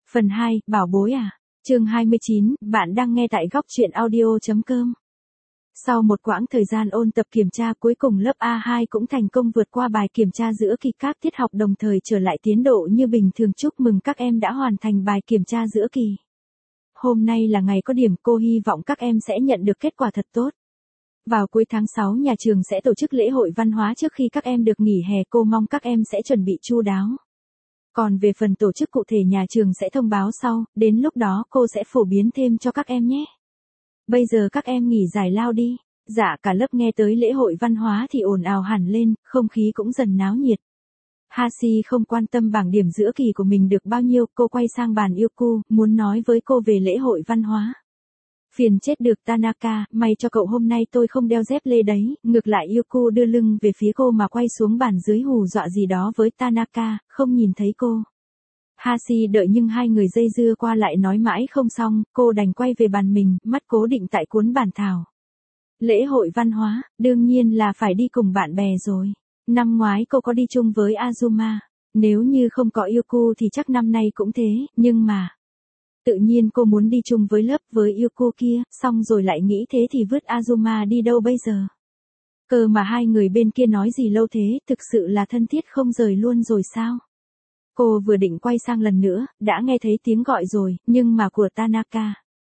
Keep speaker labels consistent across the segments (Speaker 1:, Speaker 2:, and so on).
Speaker 1: Phần 2, bảo bối à? Chương 29, bạn đang nghe tại góc truyện audio.com. Sau một quãng thời gian ôn tập kiểm tra, cuối cùng lớp A2 cũng thành công vượt qua bài kiểm tra giữa kỳ, các tiết học đồng thời trở lại tiến độ như bình thường. Chúc mừng các em đã hoàn thành bài kiểm tra giữa kỳ. Hôm nay là ngày có điểm, cô hy vọng các em sẽ nhận được kết quả thật tốt. Vào cuối tháng 6 nhà trường sẽ tổ chức lễ hội văn hóa trước khi các em được nghỉ hè, cô mong các em sẽ chuẩn bị chu đáo. Còn về phần tổ chức cụ thể nhà trường sẽ thông báo sau, đến lúc đó cô sẽ phổ biến thêm cho các em nhé. Bây giờ các em nghỉ giải lao đi. Dạ, cả lớp nghe tới lễ hội văn hóa thì ồn ào hẳn lên, không khí cũng dần náo nhiệt. Hashi không quan tâm bảng điểm giữa kỳ của mình được bao nhiêu, cô quay sang bàn Yuku, muốn nói với cô về lễ hội văn hóa. Phiền chết được Tanaka, may cho cậu hôm nay tôi không đeo dép lê đấy. Ngược lại Yuku đưa lưng về phía cô mà quay xuống bàn dưới hù dọa gì đó với Tanaka, không nhìn thấy cô. Hashi đợi nhưng hai người dây dưa qua lại nói mãi không xong, cô đành quay về bàn mình, mắt cố định tại cuốn bản thảo. Lễ hội văn hóa, đương nhiên là phải đi cùng bạn bè rồi. Năm ngoái cô có đi chung với Azuma. Nếu như không có Yuku thì chắc năm nay cũng thế, nhưng mà... Tự nhiên cô muốn đi chung với lớp với Yuku kia, xong rồi lại nghĩ thế thì vứt Azuma đi đâu bây giờ. Cơ mà hai người bên kia nói gì lâu thế, thực sự là thân thiết không rời luôn rồi sao? Cô vừa định quay sang lần nữa, đã nghe thấy tiếng gọi rồi, nhưng mà của Tanaka.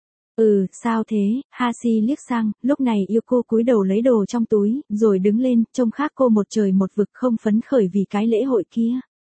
Speaker 1: Sao thế? Hashi liếc sang, lúc này Yuko cúi đầu lấy đồ trong túi, rồi đứng lên, trông khác cô một trời một vực, không phấn khởi vì cái lễ hội kia.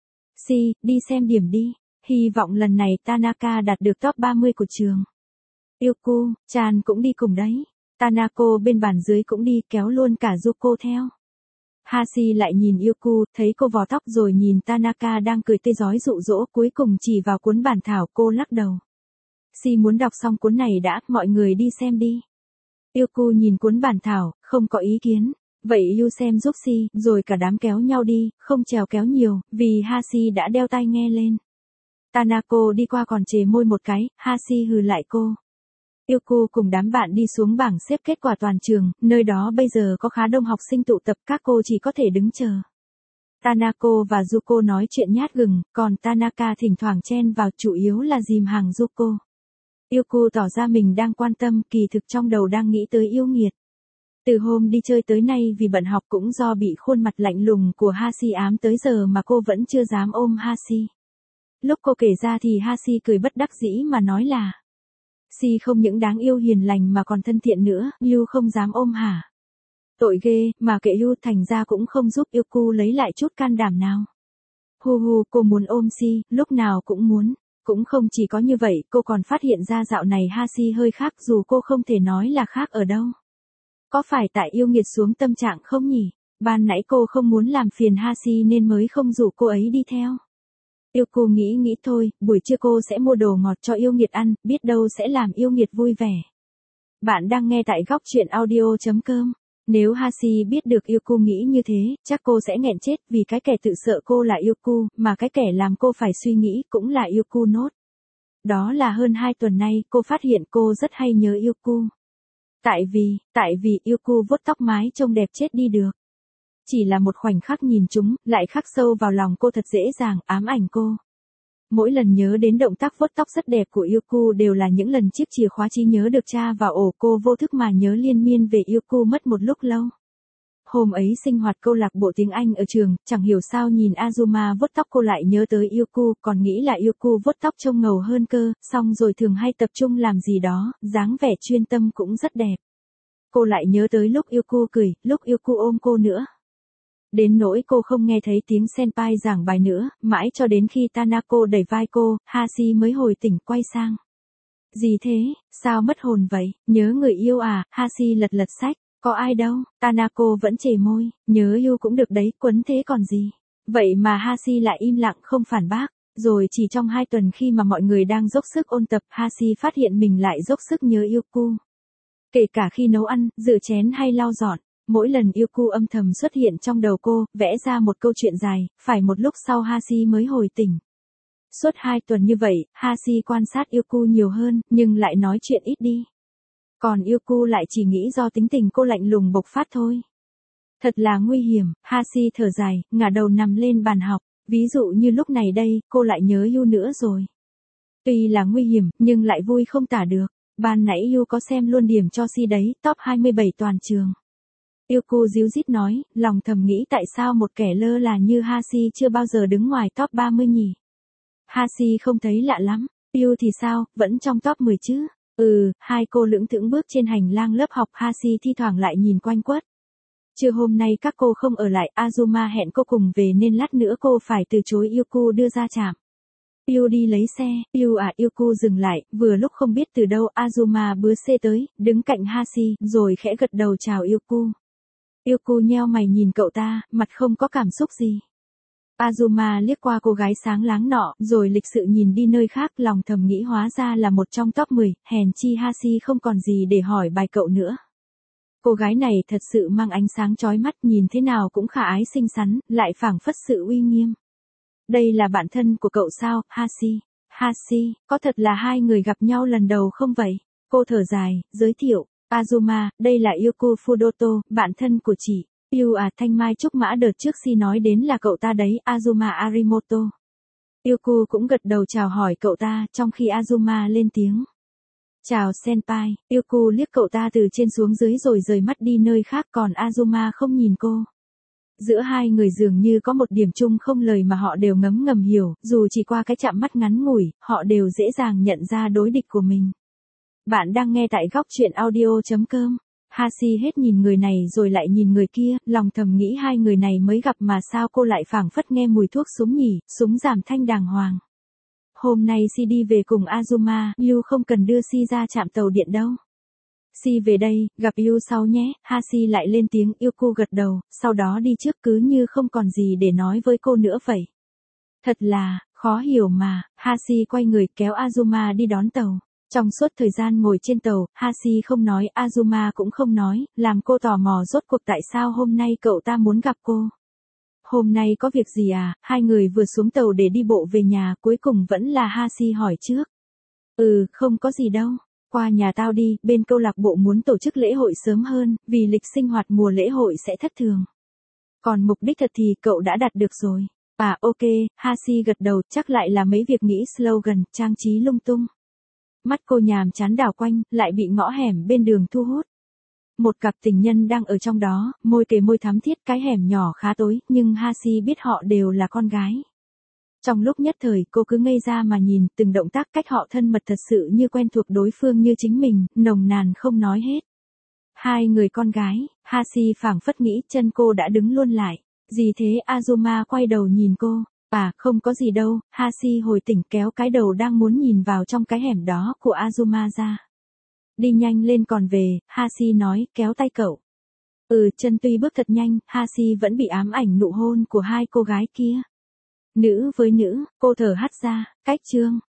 Speaker 1: Đi xem điểm đi. Hy vọng lần này Tanaka đạt được top 30 của trường. Yuko, Chan cũng đi cùng đấy. Tanako bên bàn dưới cũng đi, kéo luôn cả Zuko theo. Hashi lại nhìn Yuko, thấy cô vò tóc rồi nhìn Tanaka đang cười tươi rói dụ dỗ, cuối cùng chỉ vào cuốn bản thảo, cô lắc đầu. Muốn đọc xong cuốn này đã, mọi người đi xem đi. Yuko nhìn cuốn bản thảo, không có ý kiến. Vậy Yu xem giúp rồi cả đám kéo nhau đi, không trèo kéo nhiều, vì Hashi đã đeo tai nghe lên. Tanako đi qua còn chề môi một cái, Hashi hừ lại cô. Yuko cùng đám bạn đi xuống bảng xếp kết quả toàn trường, nơi đó bây giờ có khá đông học sinh tụ tập, các cô chỉ có thể đứng chờ. Tanako và Zuko nói chuyện nhát gừng, còn Tanaka thỉnh thoảng chen vào, chủ yếu là dìm hàng Zuko. Yuko tỏ ra mình đang quan tâm, kỳ thực trong đầu đang nghĩ tới yêu nghiệt. Từ hôm đi chơi tới nay vì bận học cũng do bị khuôn mặt lạnh lùng của Hashi ám tới giờ mà cô vẫn chưa dám ôm Hashi. Lúc cô kể ra thì Hashi cười bất đắc dĩ mà nói là không những đáng yêu hiền lành mà còn thân thiện nữa, Yu không dám ôm hả? Tội ghê, mà kệ Yu, thành ra cũng không giúp Yuko lấy lại chút can đảm nào. Cô muốn ôm lúc nào cũng muốn. Cũng không chỉ có như vậy, cô còn phát hiện ra dạo này Hashi hơi khác, dù cô không thể nói là khác ở đâu. Có phải tại yêu nghiệt xuống tâm trạng không nhỉ? Ban nãy cô không muốn làm phiền Hashi nên mới không rủ cô ấy đi theo. Yuko nghĩ thôi, buổi trưa cô sẽ mua đồ ngọt cho yêu nghiệt ăn, biết đâu sẽ làm yêu nghiệt vui vẻ. Bạn đang nghe tại góc truyện audio.com. Nếu Hashi biết được Yuko nghĩ như thế, chắc cô sẽ nghẹn chết, vì cái kẻ tự sợ cô là Yuko, mà cái kẻ làm cô phải suy nghĩ cũng là Yuko nốt. Đó là hơn 2 tuần nay, cô phát hiện cô rất hay nhớ Yuko. Tại vì Yuko vuốt tóc mái trông đẹp chết đi được. Chỉ là một khoảnh khắc nhìn chúng, lại khắc sâu vào lòng cô thật dễ dàng, ám ảnh cô. Mỗi lần nhớ đến động tác vuốt tóc rất đẹp của Yuko đều là những lần chiếc chìa khóa trí nhớ được tra vào ổ, cô vô thức mà nhớ liên miên về Yuko mất một lúc lâu. Hôm ấy sinh hoạt câu lạc bộ tiếng Anh ở trường, chẳng hiểu sao nhìn Azuma vuốt tóc cô lại nhớ tới Yuko, còn nghĩ là Yuko vuốt tóc trông ngầu hơn cơ, xong rồi thường hay tập trung làm gì đó, dáng vẻ chuyên tâm cũng rất đẹp. Cô lại nhớ tới lúc Yuko cười, lúc Yuko ôm cô nữa. Đến nỗi cô không nghe thấy tiếng senpai giảng bài nữa, mãi cho đến khi Tanako đẩy vai cô, Hashi mới hồi tỉnh quay sang. Gì thế, sao mất hồn vậy, nhớ người yêu à? Hashi lật sách, có ai đâu, Tanako vẫn chề môi, nhớ Yu cũng được đấy, quấn thế còn gì. Vậy mà Hashi lại im lặng không phản bác, rồi chỉ trong 2 tuần khi mà mọi người đang dốc sức ôn tập, Hashi phát hiện mình lại dốc sức nhớ Yuko. Kể cả khi nấu ăn, rửa chén hay lau dọn. Mỗi lần Yuko âm thầm xuất hiện trong đầu cô, vẽ ra một câu chuyện dài, phải một lúc sau Hashi mới hồi tỉnh. Suốt 2 tuần như vậy, Hashi quan sát Yuko nhiều hơn, nhưng lại nói chuyện ít đi. Còn Yuko lại chỉ nghĩ do tính tình cô lạnh lùng bộc phát thôi. Thật là nguy hiểm, Hashi thở dài, ngả đầu nằm lên bàn học. Ví dụ như lúc này đây, cô lại nhớ Yu nữa rồi. Tuy là nguy hiểm, nhưng lại vui không tả được. Ban nãy Yu có xem luôn điểm cho si đấy, top 27 toàn trường. Yuku díu dít nói, lòng thầm nghĩ tại sao một kẻ lơ là như Hashi chưa bao giờ đứng ngoài top 30 nhỉ. Hashi không thấy lạ lắm. Yu thì sao, vẫn trong top 10 chứ. Hai cô lững thững bước trên hành lang lớp học. Hashi thi thoảng lại nhìn quanh quất. Trưa hôm nay các cô không ở lại, Azuma hẹn cô cùng về nên lát nữa cô phải từ chối Yuku đưa ra trạm. Yu đi lấy xe, Yuku dừng lại, vừa lúc không biết từ đâu Azuma bứa xe tới, đứng cạnh Hashi, rồi khẽ gật đầu chào Yuku. Yuku nheo mày nhìn cậu ta, mặt không có cảm xúc gì. Azuma liếc qua cô gái sáng láng nọ, rồi lịch sự nhìn đi nơi khác, lòng thầm nghĩ hóa ra là một trong top 10, hèn chi Hashi không còn gì để hỏi bài cậu nữa. Cô gái này thật sự mang ánh sáng chói mắt, nhìn thế nào cũng khả ái xinh xắn, lại phảng phất sự uy nghiêm. Đây là bạn thân của cậu sao, Hashi? Hashi, có thật là hai người gặp nhau lần đầu không vậy? Cô thở dài, giới thiệu. Azuma, đây là Yuku Fudoto, bạn thân của chị. Thanh mai trúc mã đợt trước si nói đến là cậu ta đấy, Azuma Arimoto. Yuku cũng gật đầu chào hỏi cậu ta, trong khi Azuma lên tiếng. Chào senpai, Yuku liếc cậu ta từ trên xuống dưới rồi rời mắt đi nơi khác, còn Azuma không nhìn cô. Giữa hai người dường như có một điểm chung không lời mà họ đều ngấm ngầm hiểu, dù chỉ qua cái chạm mắt ngắn ngủi, họ đều dễ dàng nhận ra đối địch của mình. Bạn đang nghe tại góc truyện audio.com. Hashi hết nhìn người này rồi lại nhìn người kia, lòng thầm nghĩ hai người này mới gặp mà sao cô lại phảng phất nghe mùi thuốc súng nhỉ, súng giảm thanh đàng hoàng. Hôm nay Si đi về cùng Azuma, Yu không cần đưa Si ra trạm tàu điện đâu. Si về đây, gặp Yu sau nhé, Hashi lại lên tiếng. Yuku gật đầu, sau đó đi trước cứ như không còn gì để nói với cô nữa vậy. Thật là, khó hiểu mà, Hashi quay người kéo Azuma đi đón tàu. Trong suốt thời gian ngồi trên tàu, Hashi không nói, Azuma cũng không nói, làm cô tò mò rốt cuộc tại sao hôm nay cậu ta muốn gặp cô. Hôm nay có việc gì à, hai người vừa xuống tàu để đi bộ về nhà, cuối cùng vẫn là Hashi hỏi trước. Không có gì đâu. Qua nhà tao đi, bên câu lạc bộ muốn tổ chức lễ hội sớm hơn, vì lịch sinh hoạt mùa lễ hội sẽ thất thường. Còn mục đích thật thì cậu đã đạt được rồi. Ok, Hashi gật đầu, chắc lại là mấy việc nghĩ slogan, trang trí lung tung. Mắt cô nhàm chán đảo quanh, lại bị ngõ hẻm bên đường thu hút. Một cặp tình nhân đang ở trong đó, môi kề môi thắm thiết, cái hẻm nhỏ khá tối, nhưng Hashi biết họ đều là con gái. Trong lúc nhất thời cô cứ ngây ra mà nhìn, từng động tác cách họ thân mật thật sự như quen thuộc đối phương như chính mình, nồng nàn không nói hết. Hai người con gái, Hashi phảng phất nghĩ chân cô đã đứng luôn lại. Gì thế? Azuma quay đầu nhìn cô. Không có gì đâu, Hashi hồi tỉnh kéo cái đầu đang muốn nhìn vào trong cái hẻm đó của Azuma ra. Đi nhanh lên còn về, Hashi nói, kéo tay cậu. Chân tuy bước thật nhanh, Hashi vẫn bị ám ảnh nụ hôn của hai cô gái kia. Nữ với nữ, cô thở hắt ra, cách chương.